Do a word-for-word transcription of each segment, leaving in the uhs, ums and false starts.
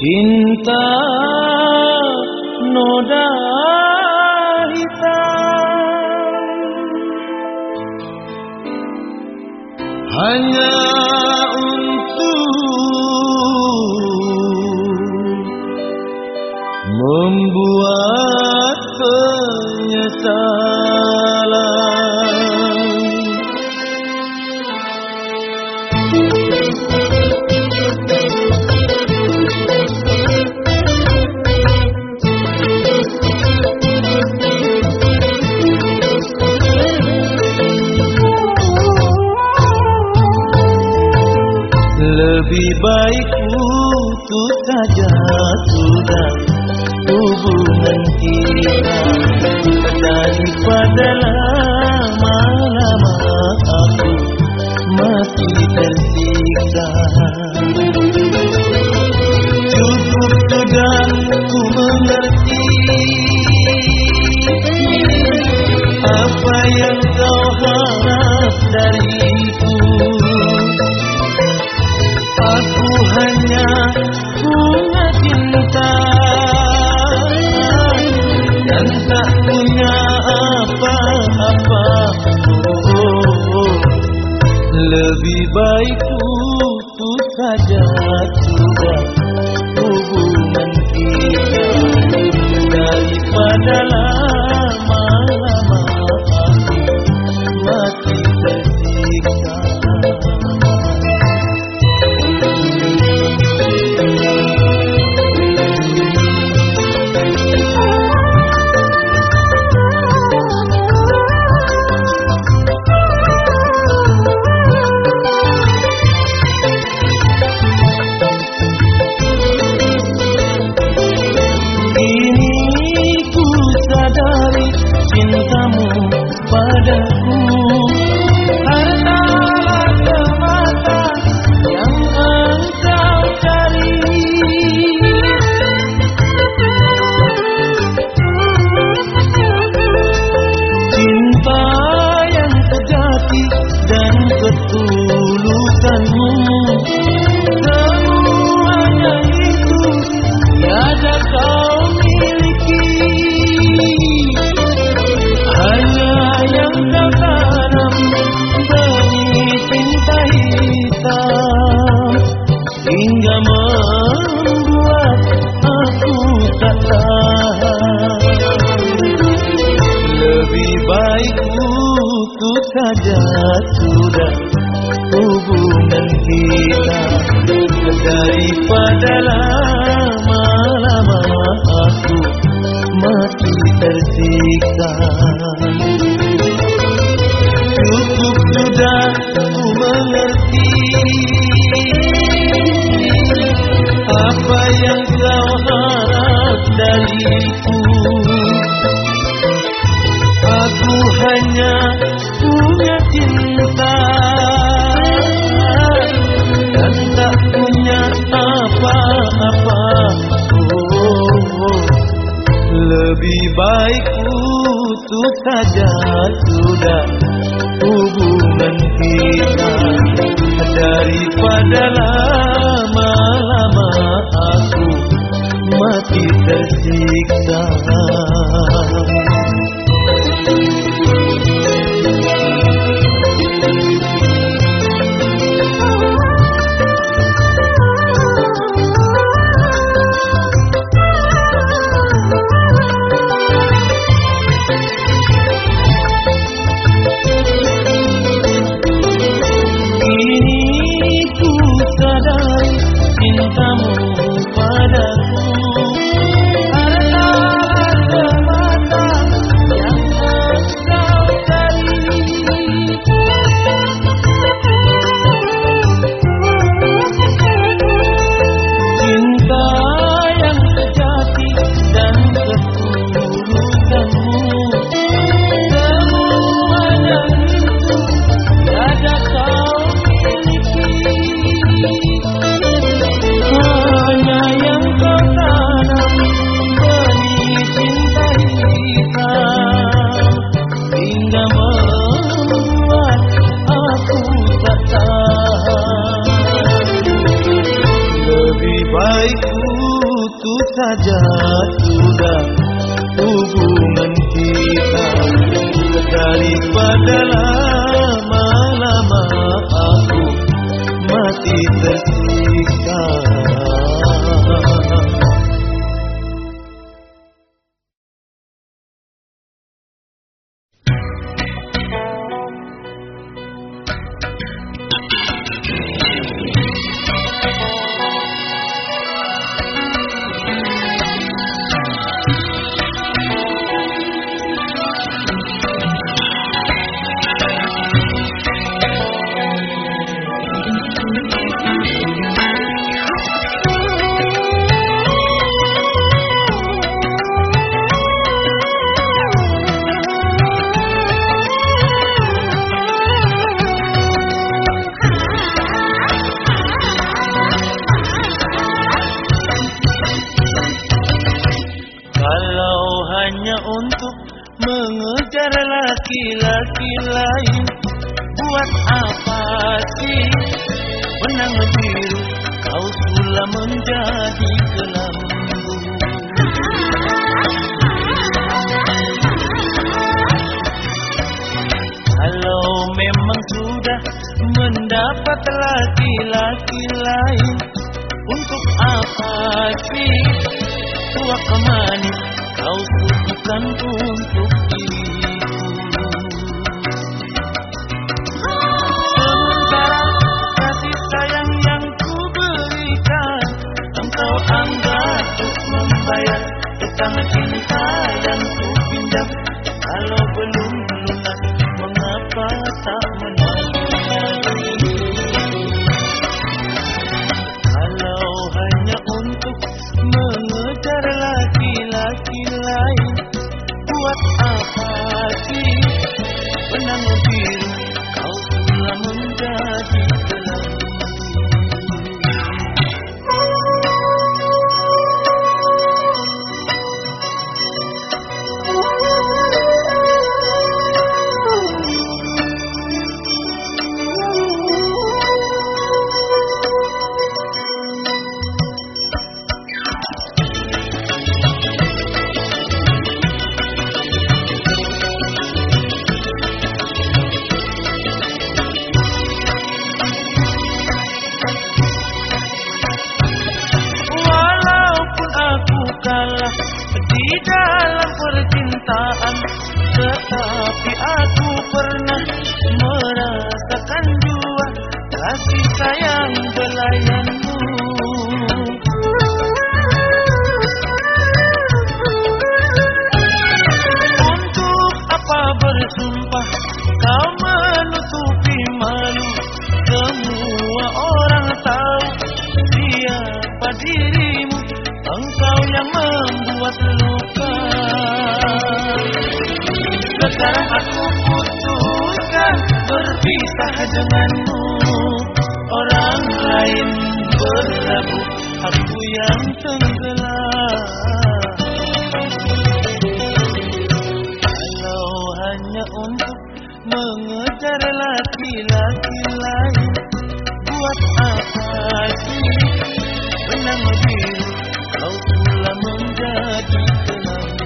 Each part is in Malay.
Cinta noda hitam hanya untuk membuat penyesalan. Lebih baik putus saja sudah hubungan kita, daripada lama-lama aku masih tersiksa. Cukup sudah ku mengerti apa yang kau harap dariku. Aku hanya punya cinta dan tak punya apa-apa. Oh, oh. Lebih baik putus saja sudah hubungan kita, daripada lama-lama aku mati tersiksa. Cintamu padaku adalah semata yang engkau cari. Cinta yang sejati dan ketulusanmu, semuanya itu tiada kau miliki. Hanya yang kau tanam benih cinta hitam, hingga membuat aku tak tahan. Lebih baik putus saja sudah hubungan kita, daripada lama-lama aku mati tersiksa. Cukup sudah ku mengerti apa yang kau harap dariku. Aku hanya punya cinta dan tak punya apa-apa. Oh, oh. Lebih baik putus saja sudah hubungan kita, daripada lama-lama aku mati tersiksa. Cintamu padaku adalah saja sudah hubungan kita, daripada lama-lama aku mati tersiksa. Laki-laki lain, buat apa sih benang biru kau sudah menjadi kelambu? Kalau memang sudah mendapat laki-laki lain, untuk apa sih tua kemanis kau subuhkan untuk diri? Membayar utang cinta yang ku pinjam, kalau belum lunas mengapa tak menagih? Kalau hanya untuk mengejar laki-laki lain, buat apa sih benang biru kau sudah menjadi kelambu? Di dalam percintaan, tetapi aku pernah merasakan jua kasih sayang belayanmu. Untuk apa bersumpah kau menutupi malu? Semua orang tahu siapa dirimu, engkau yang membuat luka. Sekarang aku putuskan berpisah denganmu. Orang lain berlabuh, aku yang tenggelam. Kalau hanya untuk mengejar laki-laki lain, buat apa sih benang biru kau sudah menjadi kelambu?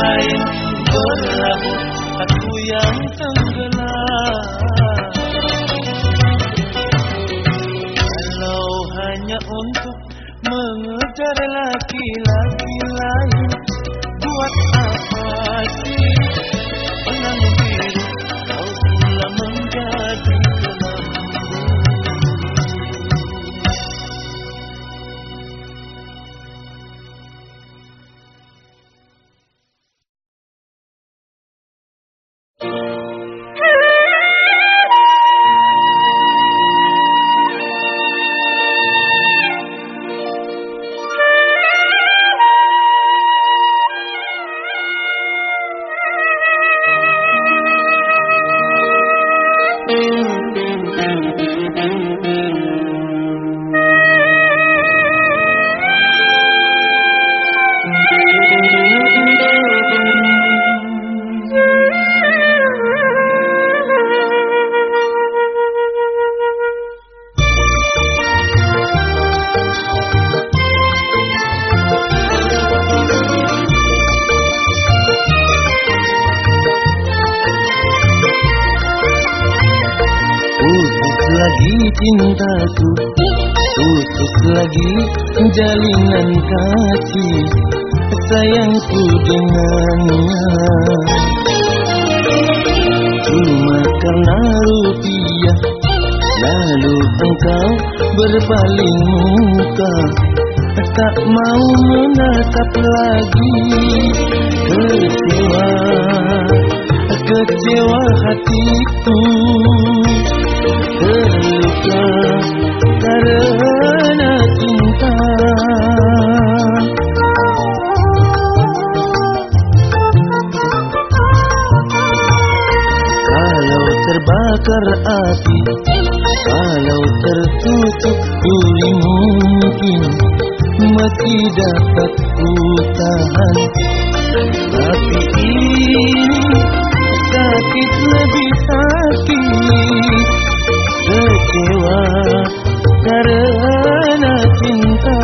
lain berlabuh, aku yang tenggelam. Kalau hanya untuk mengejar laki-laki lain, buat apa sih benang biru kau pula menjadi kelambu. Cintaku putus lagi jalinan kasih sayangku dengannya, cuma karena rupiah lalu engkau berpaling muka, tak mau menatap lagi. Kecewa, kecewa hatiku, terluka karena cinta. Kalau terbakar api, kalau tertutup duri, mungkin masih dapat ku tahan. Tapi ini sakit lebih sakit, kecewa karena cinta.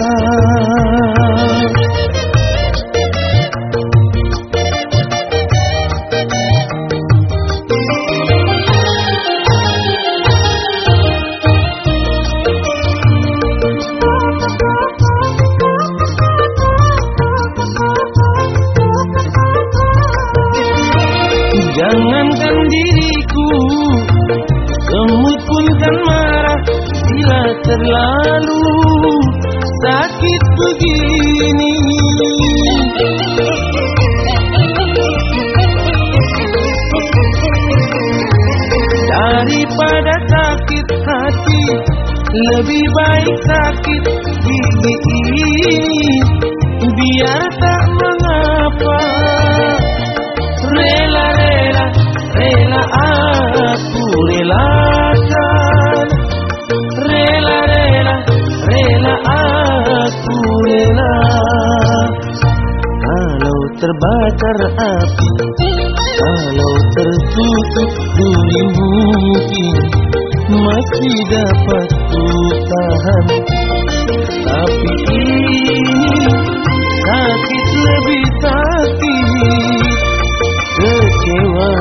Jangankan diriku, semut pun kan marah bila terlalu sakit begini. Daripada sakit hati, lebih baik sakit gigi ini. Biar tak mengapa, rela-rela, rela aku relakan. Rela-rela, rela aku rela. Kalau terbakar api, kalau tertutup duri, mungkin masih dapat ku tahan. Tapi ini sakit lebih sakit, kecewa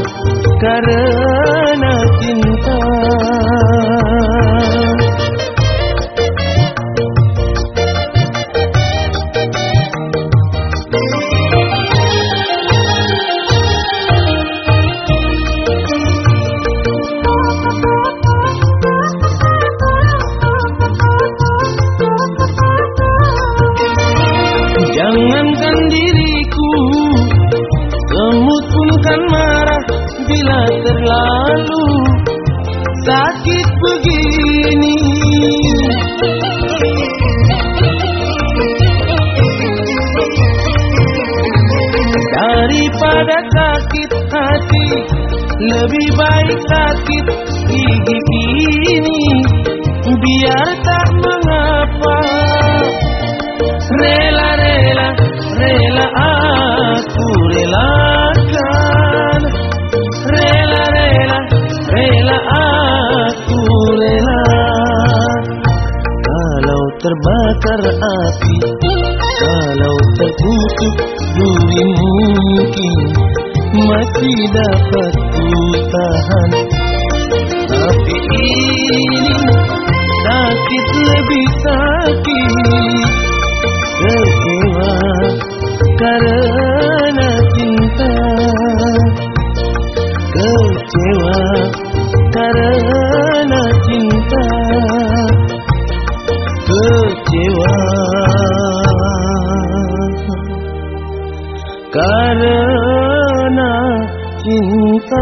karena cinta. Jangankan diriku, semut pun kan marah bila terlalu sakit begini. Daripada sakit hati, lebih baik sakit gigi ini. Biar tak mengapa, rela-rela, rela aku relakan. Rela-rela, rela aku rela. Kalau terbakar api, kalau tertutup durimu, mungkin masih dapat ku tahan. Tapi ini sakit lebih sakit, kecewa karena cinta, kecewa karena cinta, kecewa karena cinta.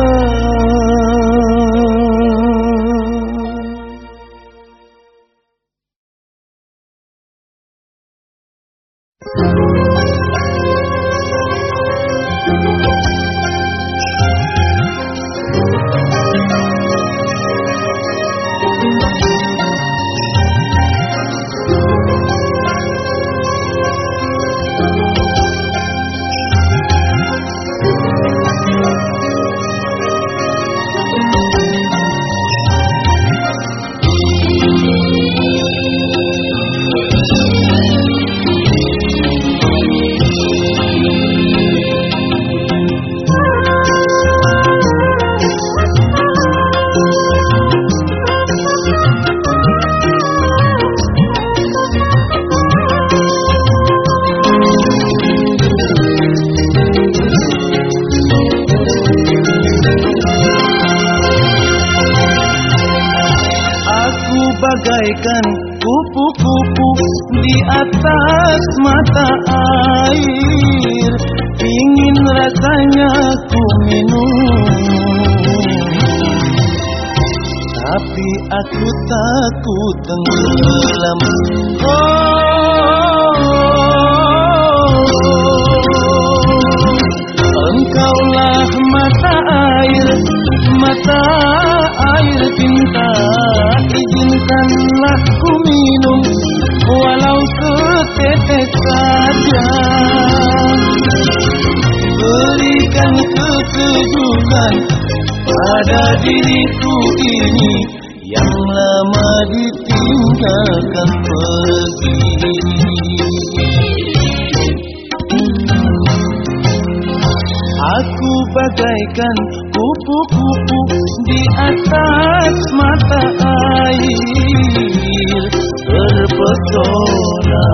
Bagaikan kupu-kupu di atas mata air, ingin rasanya ku minum, tapi aku takut tenggelam. Oh, engkaulah mata air, mata air cinta, izinkanlah ku minum walau setetes saja. Berikan kesejukan pada diriku ini yang lama ditinggalkan pergi. Aku bagaikan kupu-kupu di atas mata air, terpesona.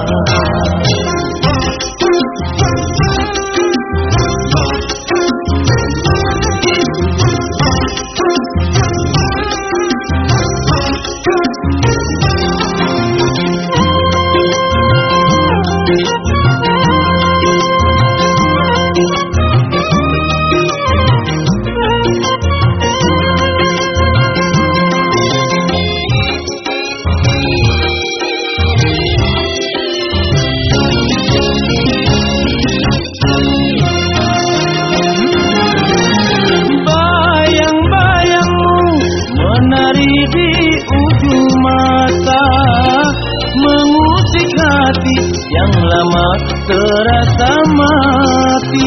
Yang lama terasa mati,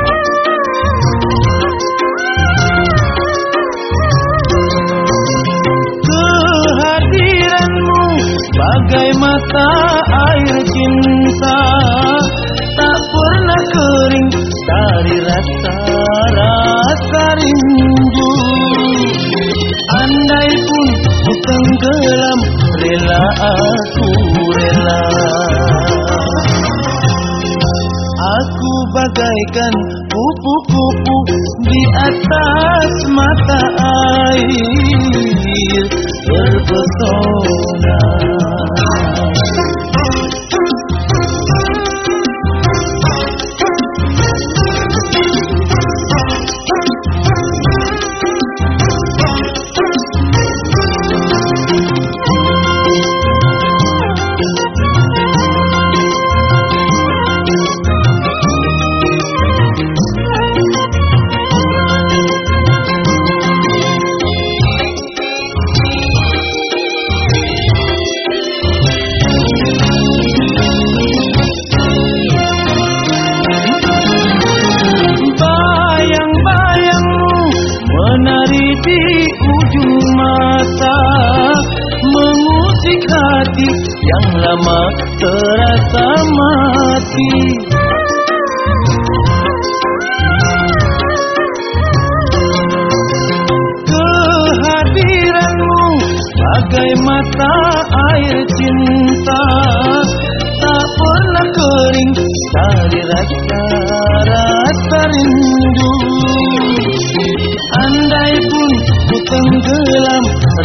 kehadiranmu bagai mata air cinta, tak pernah kering dari rasa-rasa rindu. Andai pun ku tenggelam, rela aku rela. Aku bagaikan kupu-kupu di atas mata air, terpesona. Yang lama terasa mati,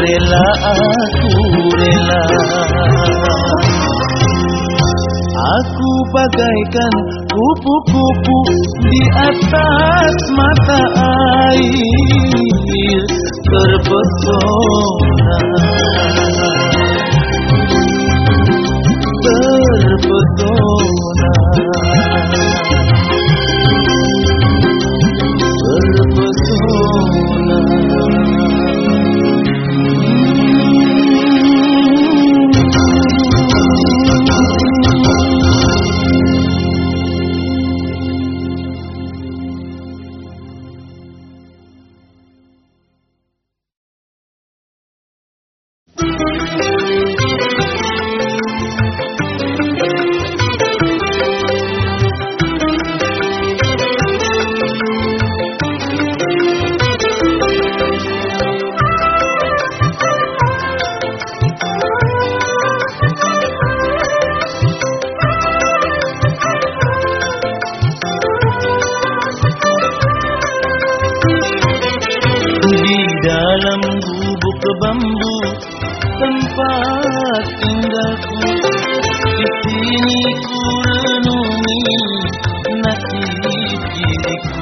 rela aku rela. Aku bagaikan kupu-kupu di atas mata air, terpesona, terpesona, terpesona. Dalam gubuk bambu tempat tinggalku, di sini ku renungi nasib diriku.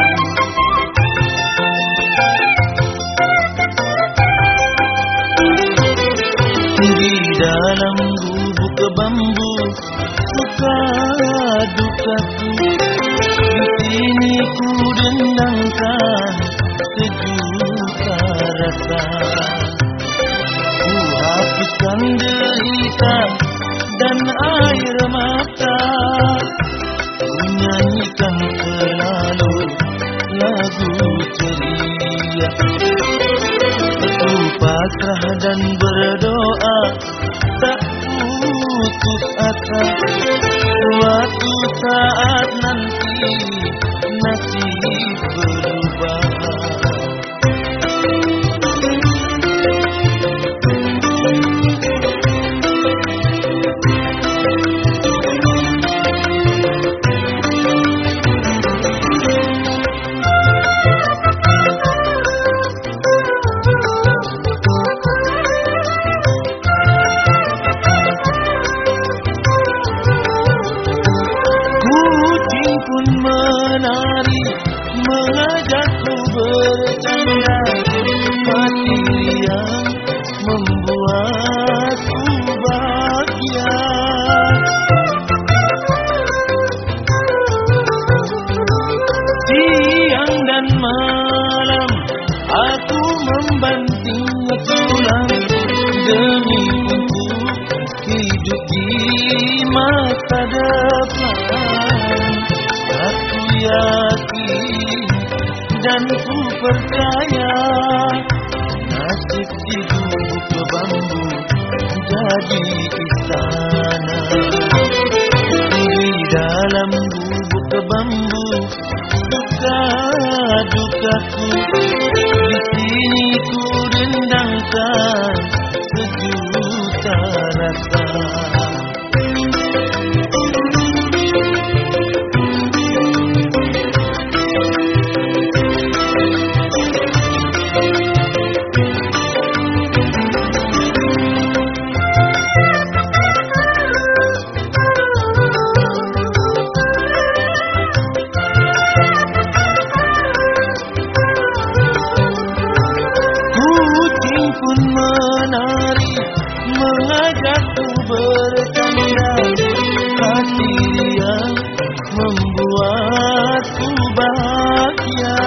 Di dalam gubuk bambu suka dukaku, di sini ku dendangkan sejuta rasa. Ku hapuskan derita dan air mata, ku nyanyikan selalu lagu ceria. Ku pasrah dan berdoa, tak putus asa, suatu saat nanti nasib berubah. Menari mengajakku bercanda, hati yang membuatku bahagia. Siang dan malam aku membanting tulang demi untuk hidup di masa depan. Aku yakin dan ku percaya nasib di gubuk bambu jadi istana. Di dalam gubuk bambu duka dukaku, di sini ku dendangkan sejuta rasa. Pun menari mengajakku bercanda, hati yang membuatku bahagia.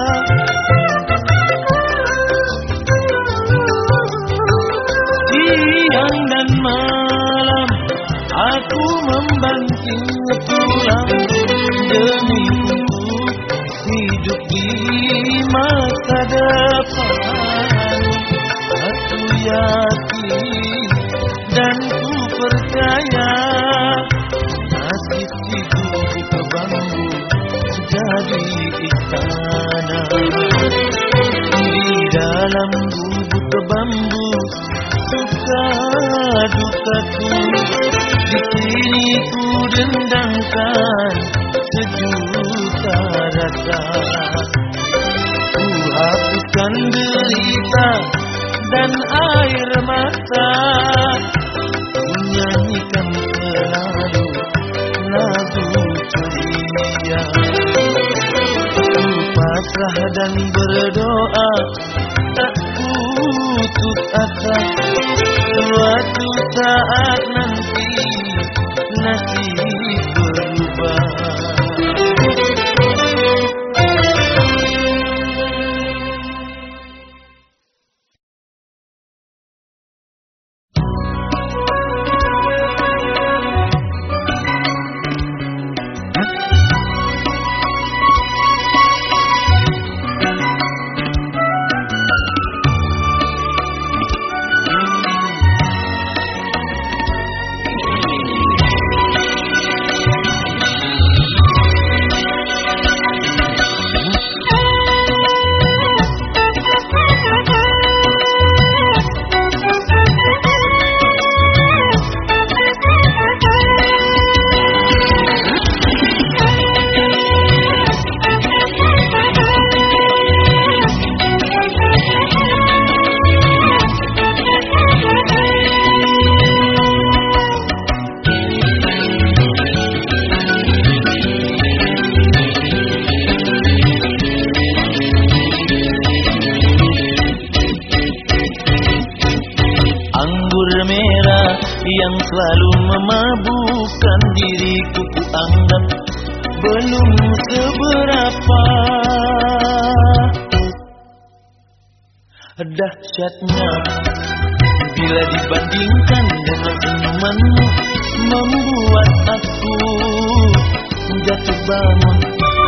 Siang dan malam aku membanting tulang demi untuk hidup di masa depan. Aku yakin dan ku percaya nasib di gubuk bambu jadi istana. Di dalam gubuk bambu suka dukaku, di sini ku dendangkan sejuta rasa. Ku hapuskan derita dan air mata, menyanyikan selalu lagu ceria. Ku pasrah dan berdoa, tak putus asa, suatu saat nanti nasib berubah. Yang selalu memabukkan diriku, ku anggap belum seberapa. Dahsyatnya bila dibandingkan dengan senyumanmu, membuat aku jatuh bangun.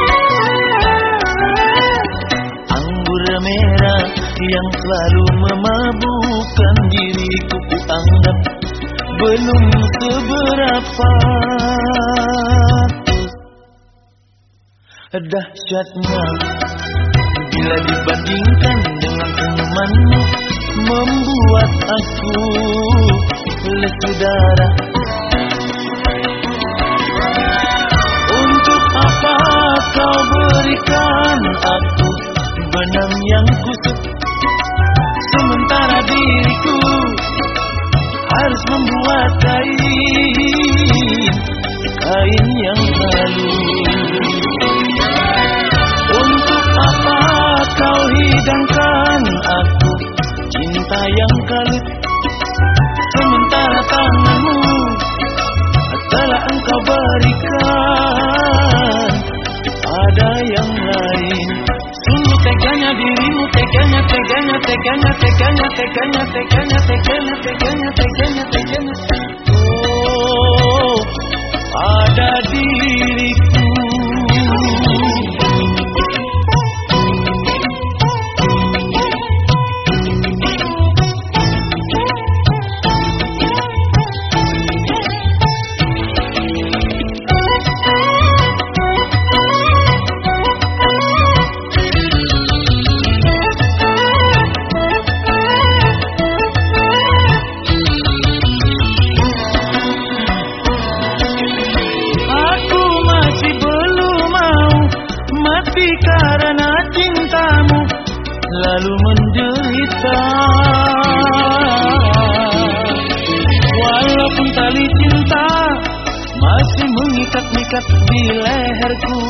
Anggur merah yang selalu memabukkan diriku, ku anggap belum seberapa. Dahsyatnya bila dibandingkan dengan senyumanmu, membuat aku lesu darah. Untuk apa kau berikan aku benang yang kusut, sementara diriku harus membuat kain, kain yang halus. Untuk apa kau hidangkan aku cinta yang kalut, sementara tanganmu telah engkau berikan pada yang lain. Sungguh teganya dirimu, teganya, teganya, teganya, teganya, teganya, teganya, teganya, teganya, teganya, teganya. Oh, pada diriku. Karena cintamu lalu menderita, walaupun tali cinta masih mengikat-ikat di leherku.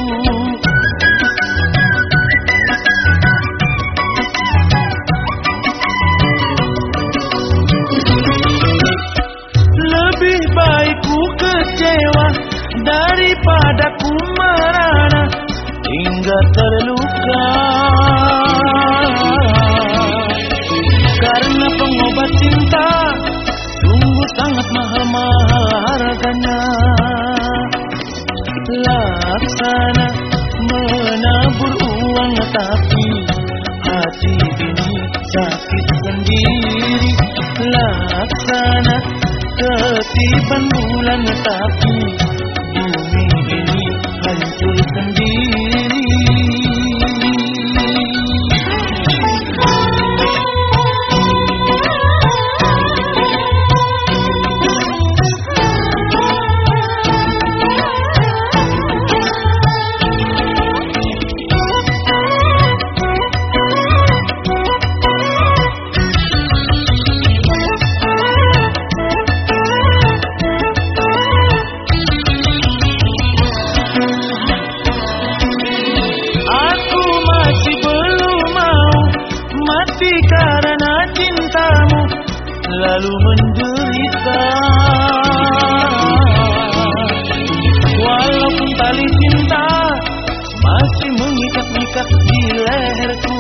Lebih baik ku kecewa daripada ku merana hingga terluka, karena pengobat cinta sungguh sangat mahal-mahal harganya. Laksana menabur uang tapi hati ini sakit sendiri. Laksana ketiban bulan tapi bumi ini hancur sendiri. cintamu lalu menderita. Walaupun tali cinta masih mengikat-ikat di leherku,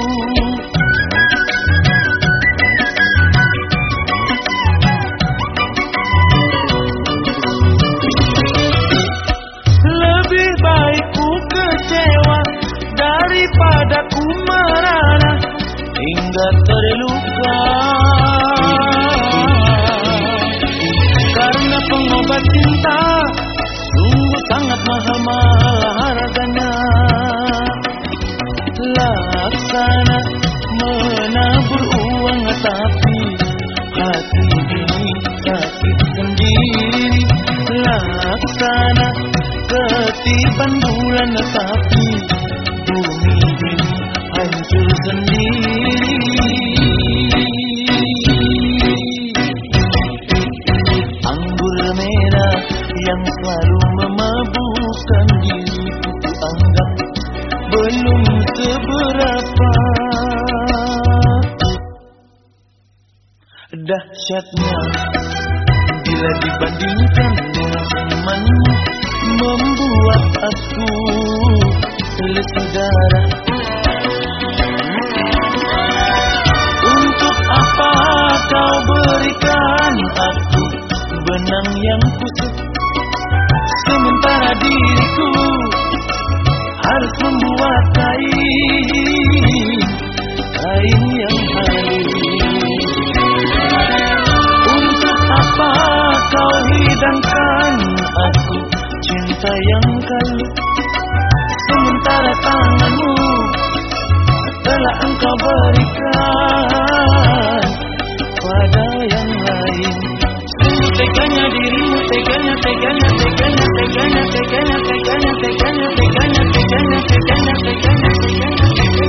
lebih baik ku kecewa daripada ku merana hingga terluka. Karena pengobat cinta sungguh sangat mahal-mahal harganya. Laksana menabur uang tapi hati ini sakit sendiri. Laksana ketiban bulan tapi bumi ini hancur sendiri. Anggur merah yang selalu memabukkan diriku ku anggap belum seberapa. Dahsyatnya bila dibandingkan dengan temanmu, membuat aku lesu darah. Untuk apa kau berikan aku benang yang kusut, sementara diriku harus membuat kain, kain yang halus. Untuk apa kau hidangkan aku cinta yang kalu, sementara tanganmu telah engkau berikan pada yang lain. Teganya dirimu, teganya, teganya, teganya, teganya, teganya, teganya, teganya, teganya, teganya, teganya, teganya, teganya.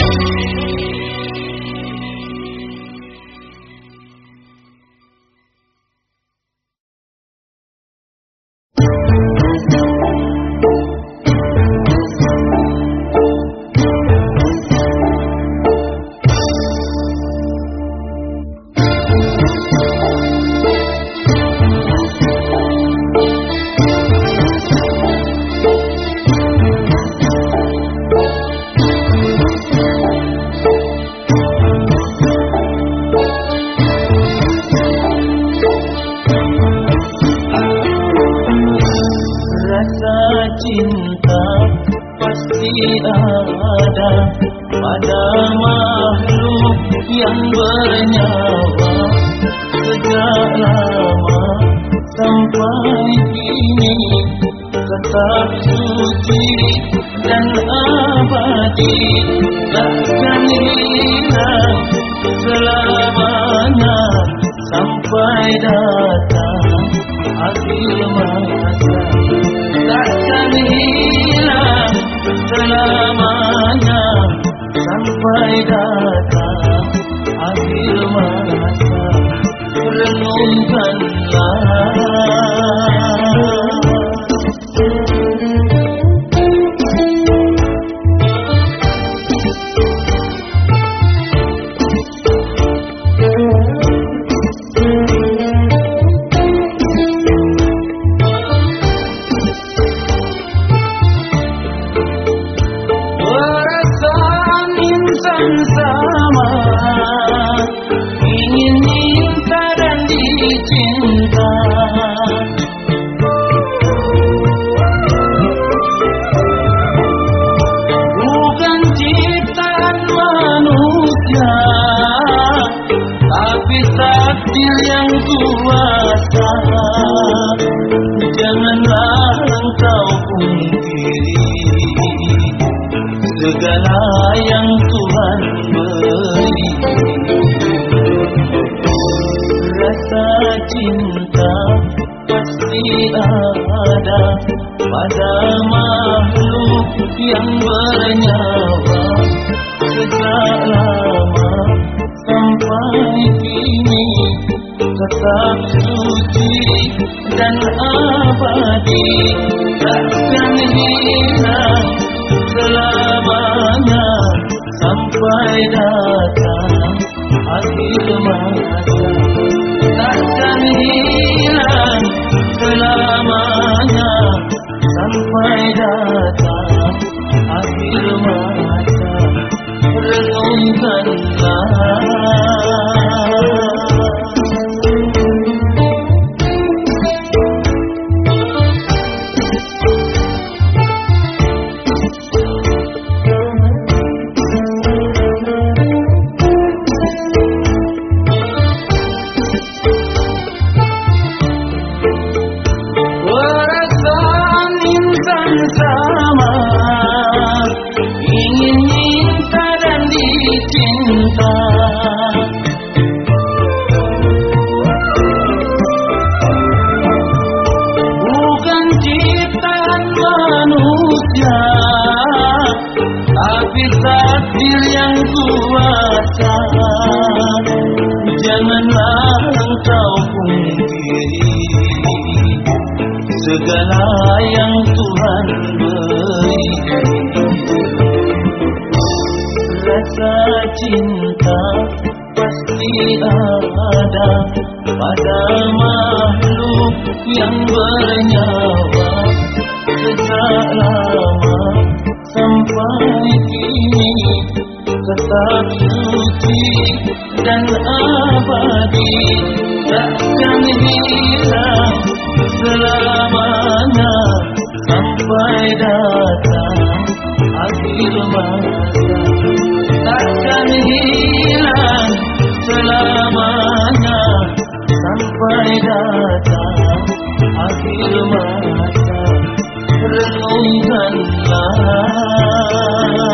Cinta pasti ada pada makhluk yang bernyawa. Sejak lama sampai kini tetap suci dan abadi, takkan hilang selamanya sampai datang akhir masa. Takkan hilang selamanya sampai datang akhir masa. Renungkanlah. Sama ingin minta dan dicinta, bukan ciptaan manusia, tapi takdir yang kuasa. Janganlah engkau pungkiri segala yang Tuhan beri. Rasa cinta pasti ada pada makhluk yang bernyawa. Sejak lama sampai kini tetap suci dan abadi, takkan hilang selamanya sampai datang akhir akhir masa takkan hilang selamanya sampai datang akhir masa. Renungkanlah sama, ingin minta dan dicinta. Bukan ciptaan manusia, tapi takdir yang kuasa. Janganlah engkau pungkiri segala yang Tuhan beri. Rasa cinta pasti ada pada makhluk yang bernyawa. Sejak lama sampai kini tetap suci dan abadi, takkan hilang selamanya sampai datang akhir masa. Takkan hilang selamanya sampai datang akhir masa. Renungkanlah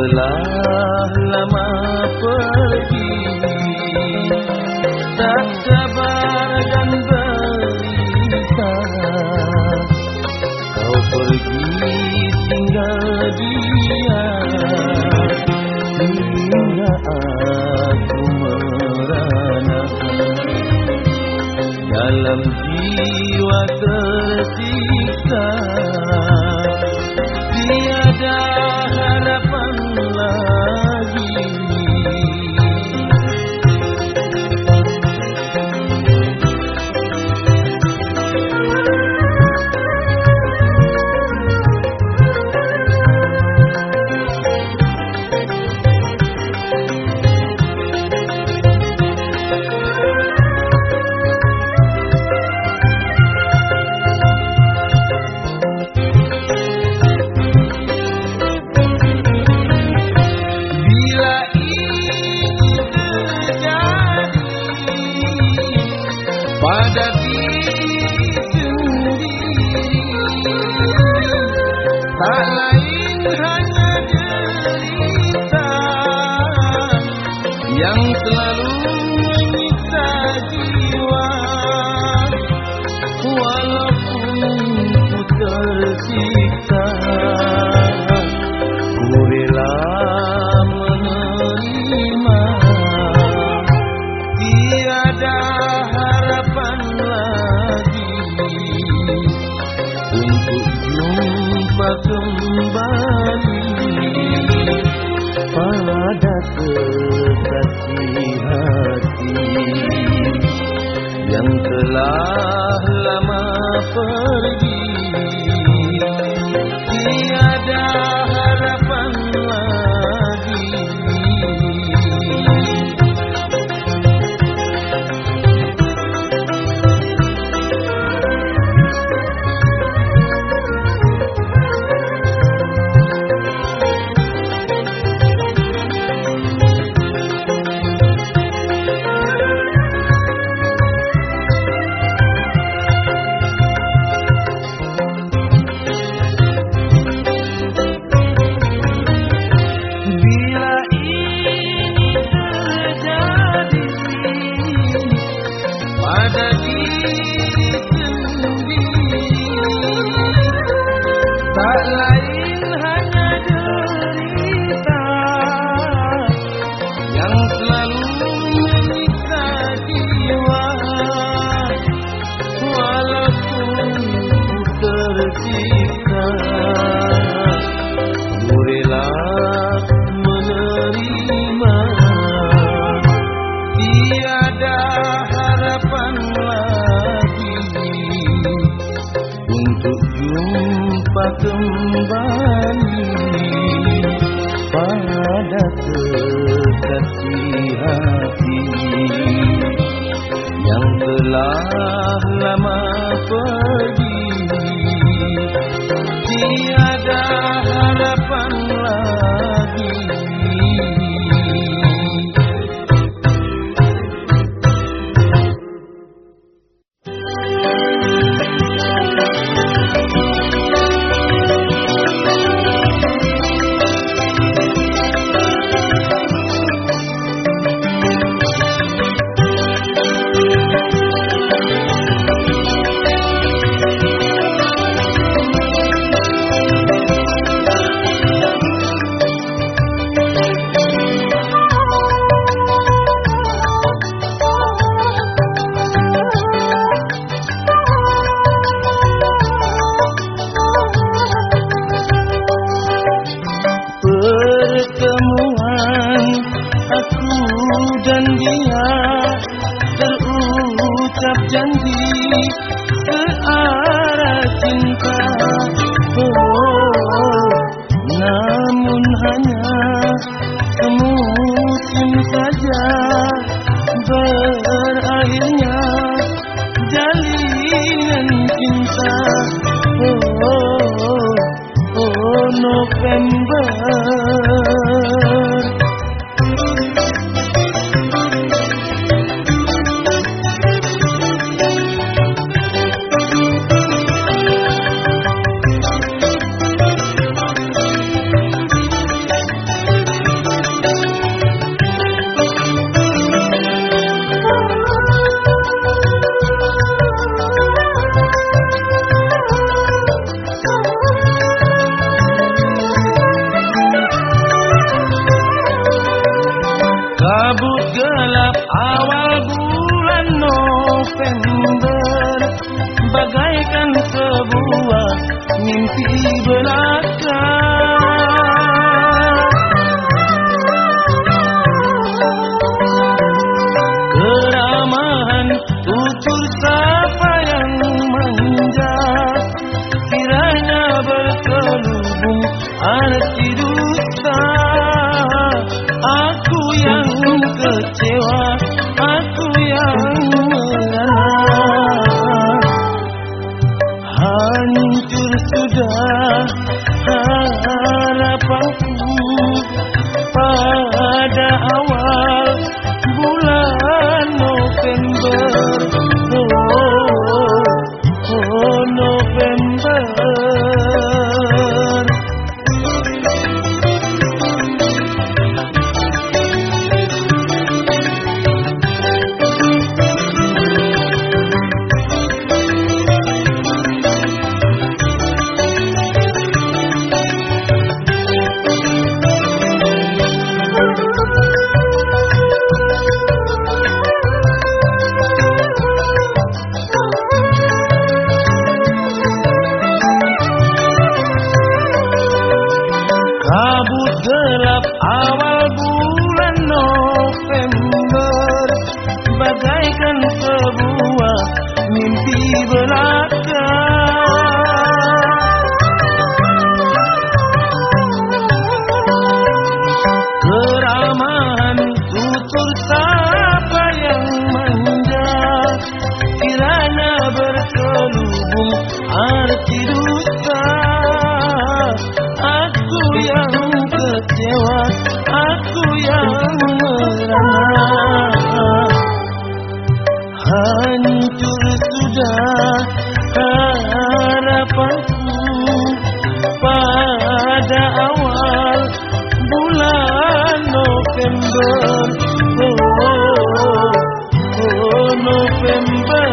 telah lama pergi, tak kabar dan berita. Kau pergi tinggal dia, hingga aku merana. Dalam jiwa tersiksa, tiada harapan lagi. Pada diri sendiri, tak lain hanya derita yang selalu menyiksa jiwa. Walaupun ku tersiksa, ku rela menerima. Tiada harapan lagi untuk jumpa kembali pada kekasih hati yang telah lama pergi. Tiada harapan lagi. Pada diri sendiri, tak lain hanya derita yang selalu menyiksa jiwa. Walaupun ku tersiksa, ku rela menerima. Tiada harapan lagi untuk jumpa kembali pada kekasih hati yang telah lama pergi. Tiada harapan lagi. Pertemuan aku dan dia, terucap janji searah cinta. Oh, namun hanya semusim saja berakhirnya jalinan cinta. Oh, oh November. Kabut gelap awal bulan November, bagaikan sebuah mimpi belaka. Keramahan tutur sapa yang manja, kiranya berselubung arti dusta. Aku yang kecewa, aku yang merana. Hancur sudah harapanku pada awal bulan November. Oh, oh November. Kabut gelap awal bulan November, bagaikan sebuah mimpi belaka. Keramahan tutur sapa yang manja, kiranya berselubung arti dusta. Aku yang kecewa, aku yang merana. Hancur sudah harapanku pada awal bulan November. Oh, oh November.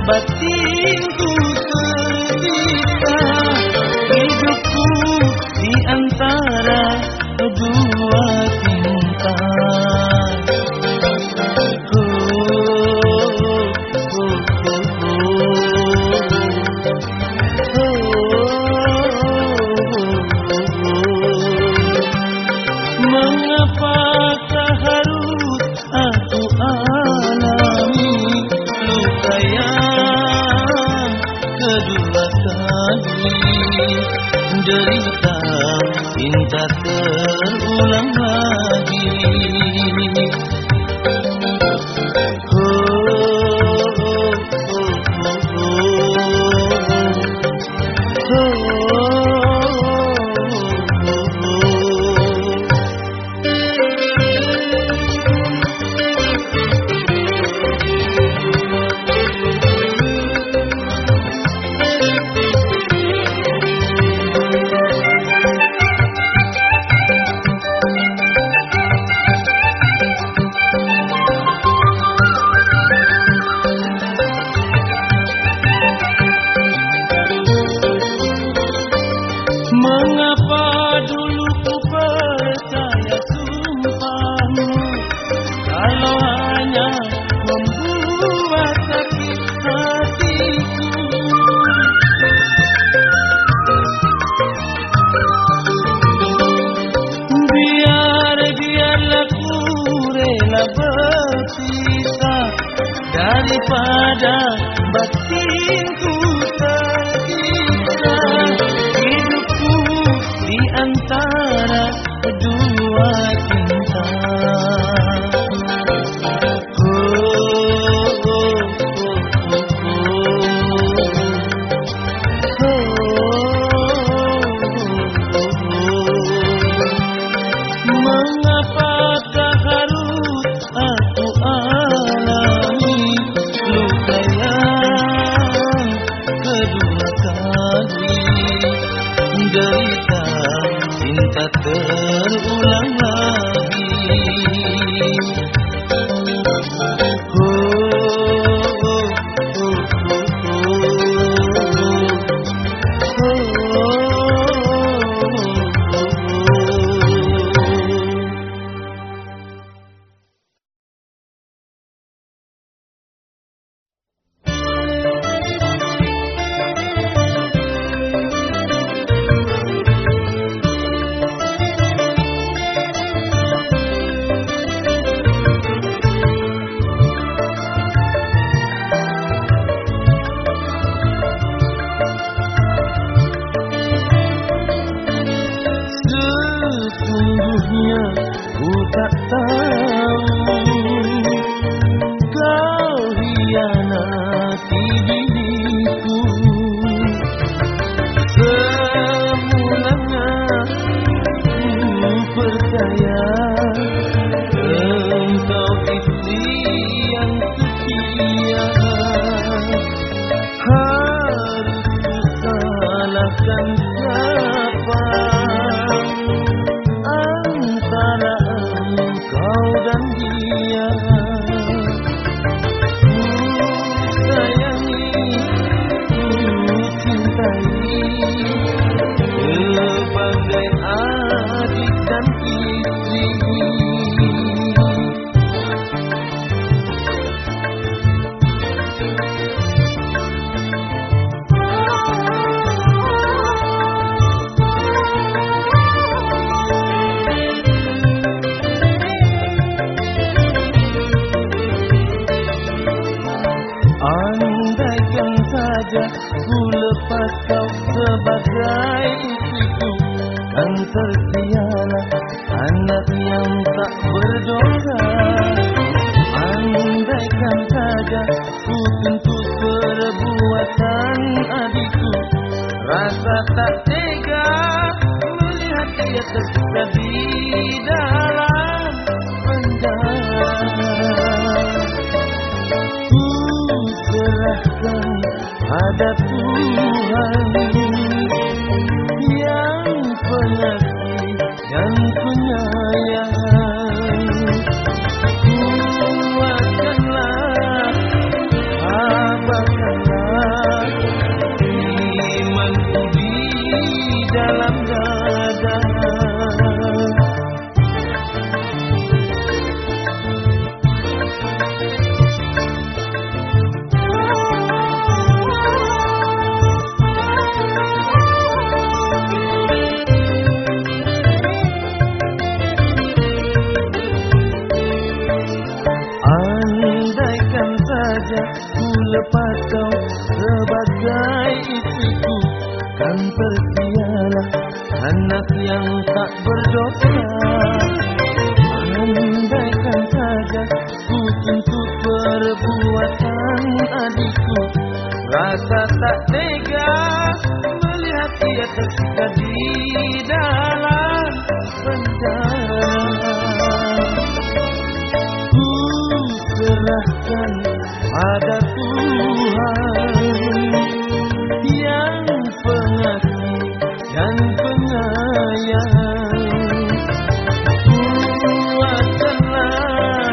batinku tersisa, hidupku di antara dua cinta. Mengapakah harus aku alami luka yang kedua kali, derita cinta terulang lagi. Mengapa dulu ku percaya sumpahmu, kalau hanya membuat sakit hatiku. Biar, biarlah ku rela berpisah daripada batinku tersiksa. Di antara kedua cinta. Oh, oh, oh, oh, oh. Mengapakah harus aku alami luka yang kedua kali, derita cinta terulang lagi. Oh, oh, oh, sesungguhnya ku tak tahu kau hianati diriku. Semulanya ku percaya engkau istri yang setia. Harus ku salahkan siapa antara engkau dan dia? Ku sayangi, ku cintai sebagai adik dan istri. Andaikan saja ku lepas kau sebagai istriku, kan tersialah anak yang tak berdosa. Andaikan saja ku tentu perbuatan adikku, rasa tak tega melihat dia tersiksa di dalam penjara. Serahkan pada Tuhan yang pengasih dan penyayang. Kuatkanlah, abahkanlah Dan tersialah anak yang tak berdosa. Andaikan saja ku tuntut perbuatan adikku, rasa tak tega melihat dia tersiksa di dalam penjara. Ku serahkan pada Tuhan yang pengasih dan penyayang. Kuatkanlah,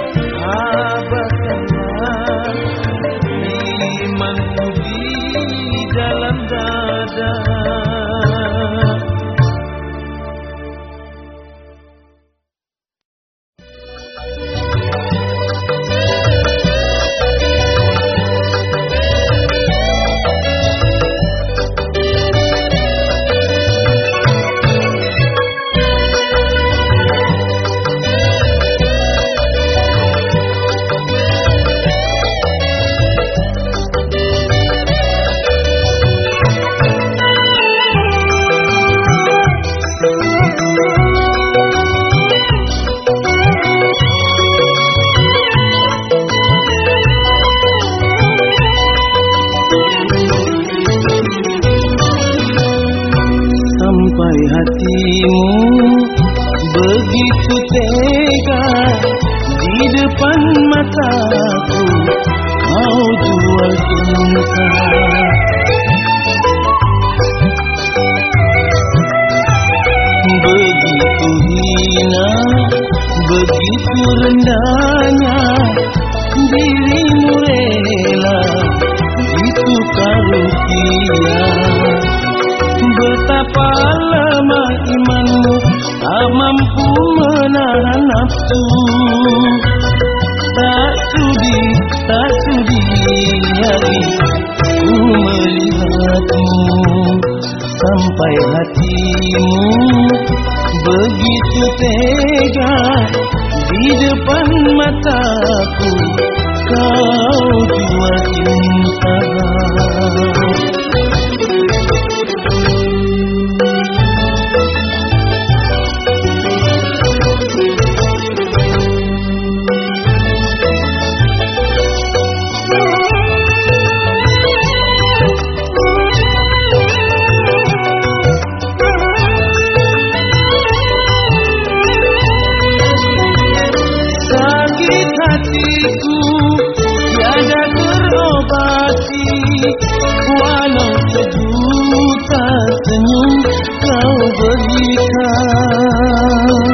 abahkanlah imanku di dalam dada. Hatimu begitu tega di depan mataku, kau jual cinta. Begitu hina, begitu rendahnya dirimu rela ditukar rupiah. Betapa lama imanmu tak mampu menahan nafsu. Tak sudi, tak sudi lagi ku melihatmu. Sampai hatimu begitu tega di depan mataku, kau jual cinta. Tiada terobati, walau sejuta senyum kau berikan.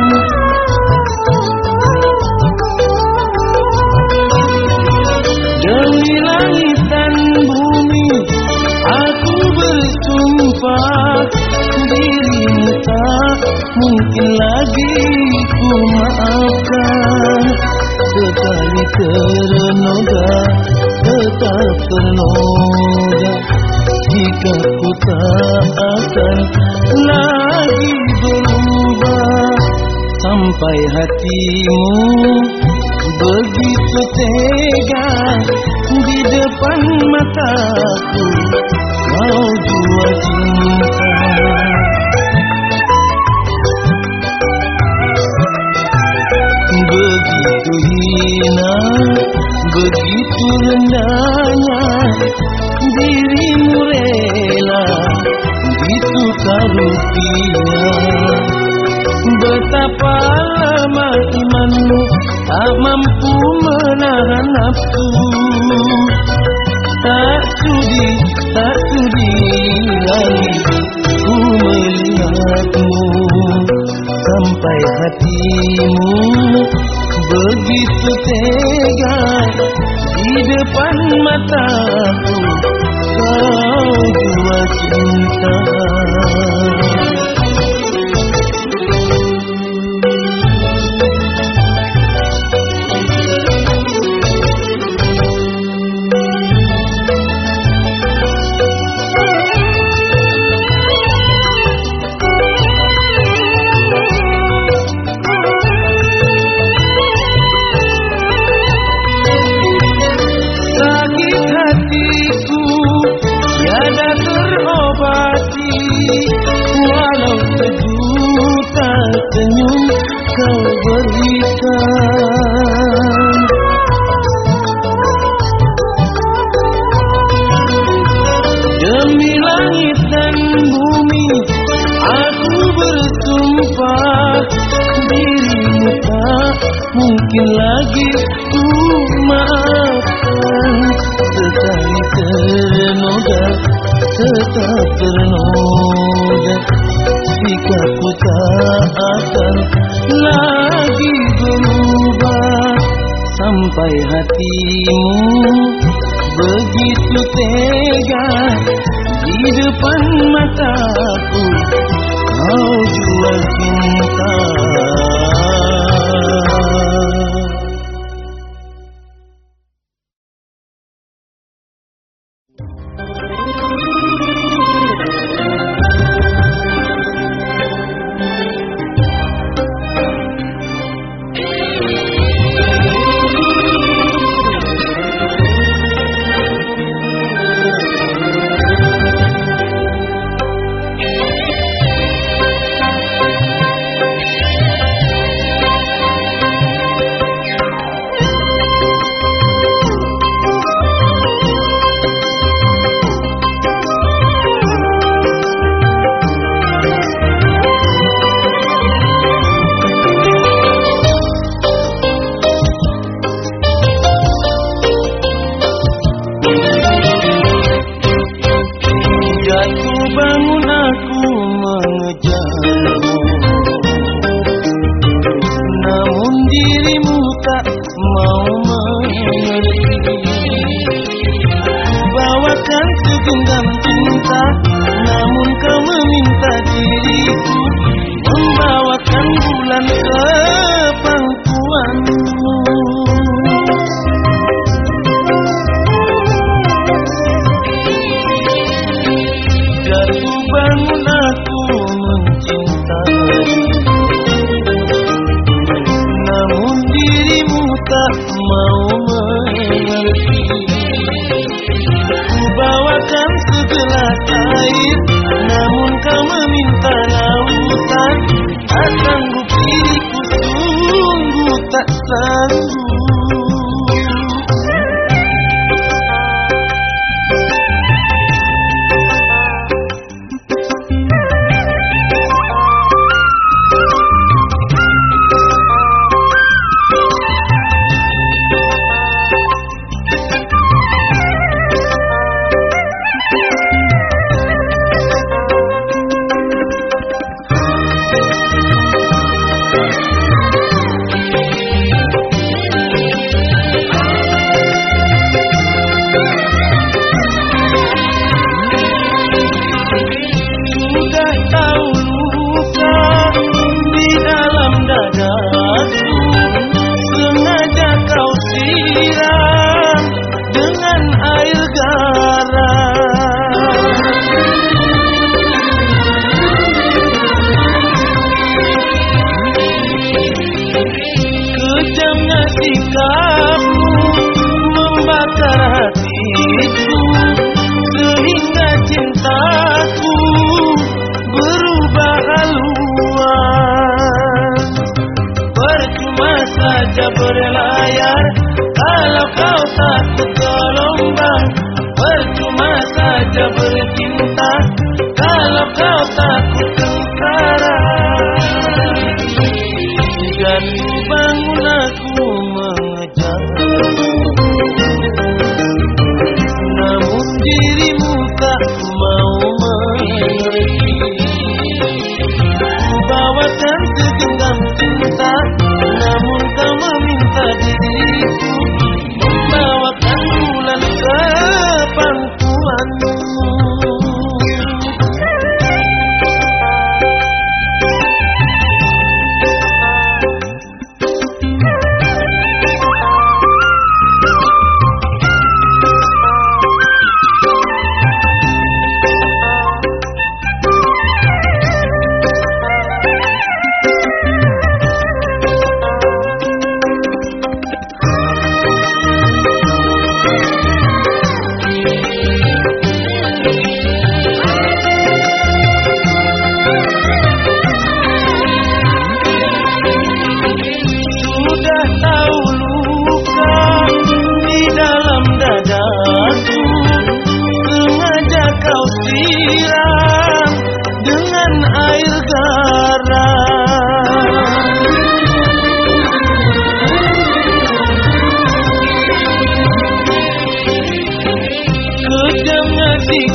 Demi langit dan bumi aku bersumpah, dirimu tak mungkin lagi ku maafkan. Sekali ternoda, tetap ternoda, jika ku tak akan lagi berubah. Sampai hatimu begitu tega di depan mataku, kau jual cinta. Begitu hina, begitu rendahnya dirimu rela ditukar rupiah. Betapa lama imanmu tak mampu menahan nafsu. Tak sudi, tak sudi lagi ku melihatmu. Sampai hatimu begitu tega di depan mataku, kau jual cinta. mungkin lagi ku maafkan. Sekali ternoda, tetap ternoda. Sikapku tak akan lagi berubah. Sampai hatimu begitu tega di depan mataku, kau jual cinta.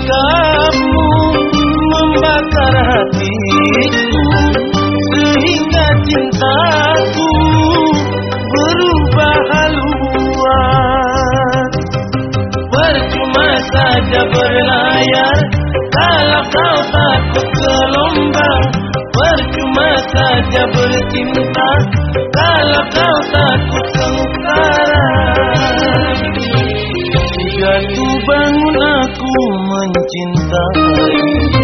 sikapmu membakar hatiku, sehingga cintaku berubah haluan. Percuma saja berlayar kalau kau takut gelombang, percuma saja bercinta kalau kau takut sengsara. Jatuh bangun aku mencintai,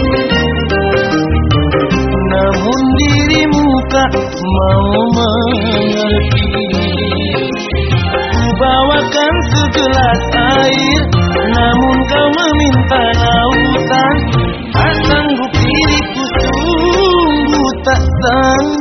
namun dirimu tak mau mengerti. Ku bawakan segelas air, namun kau meminta lautan. Tak sanggup diriku, sungguh tak sanggup.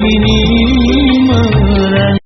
kini.